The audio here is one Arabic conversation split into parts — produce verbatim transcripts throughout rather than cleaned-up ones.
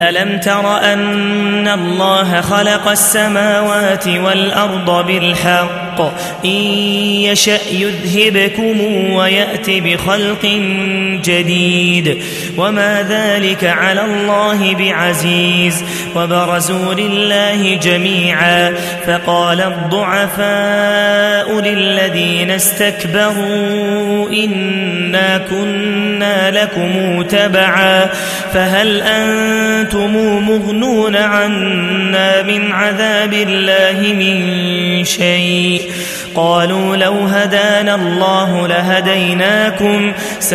ألم تر أن الله خلق السماوات والأرض بالحق إن يشأ يذهبكم ويأت بخلق جديد وما ذلك على الله بعزيز وبرزوا لله جميعا فقال الضعفاء للذين استكبروا إنا كنا لكم تبعا فهل أنتم مغنون عنا من عذاب الله من شيء قالوا لو هدانا الله لهديناكم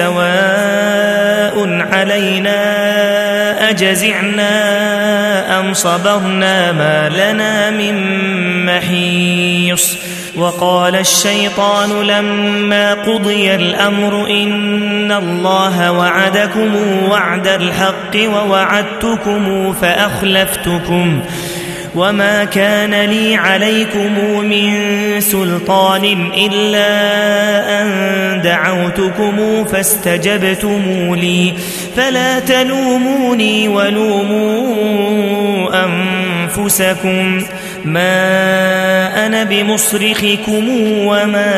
سواء علينا أجزعنا أم صبرنا ما لنا من محيص وقال الشيطان لما قضي الأمر إن الله وعدكم وعد الحق ووعدتكم فأخلفتكم وما كان لي عليكم من سلطان إلا أن دعوتكم فاستجبتم لي فلا تلوموني ولوموا أنفسكم ما أنا بمصرخكم وما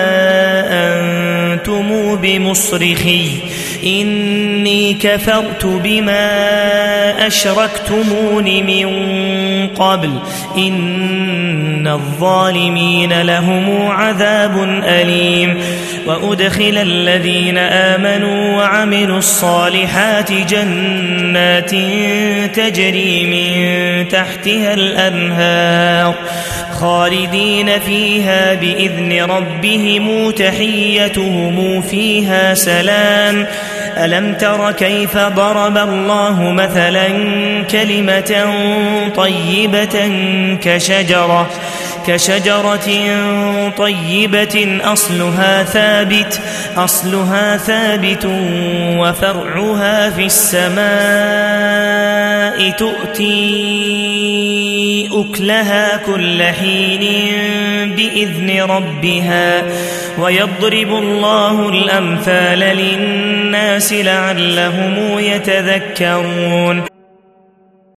أنتم بمصرخي إني كفرت بما أشركتمون من قبل إن الظالمين لهم عذاب أليم وأدخل الذين آمنوا وعملوا الصالحات جنات تجري من تحتها الأنهار خالدين فيها بإذن ربهم تحيتهم فيها سلام ألم تر كيف ضرب الله مثلا كلمة طيبة كشجرة كشجرة طيبة أصلها ثابت أصلها ثابت وفرعها في السماء تؤتي أكلها كل حين بإذن ربها ويضرب الله الأمثال للناس لعلهم يتذكرون.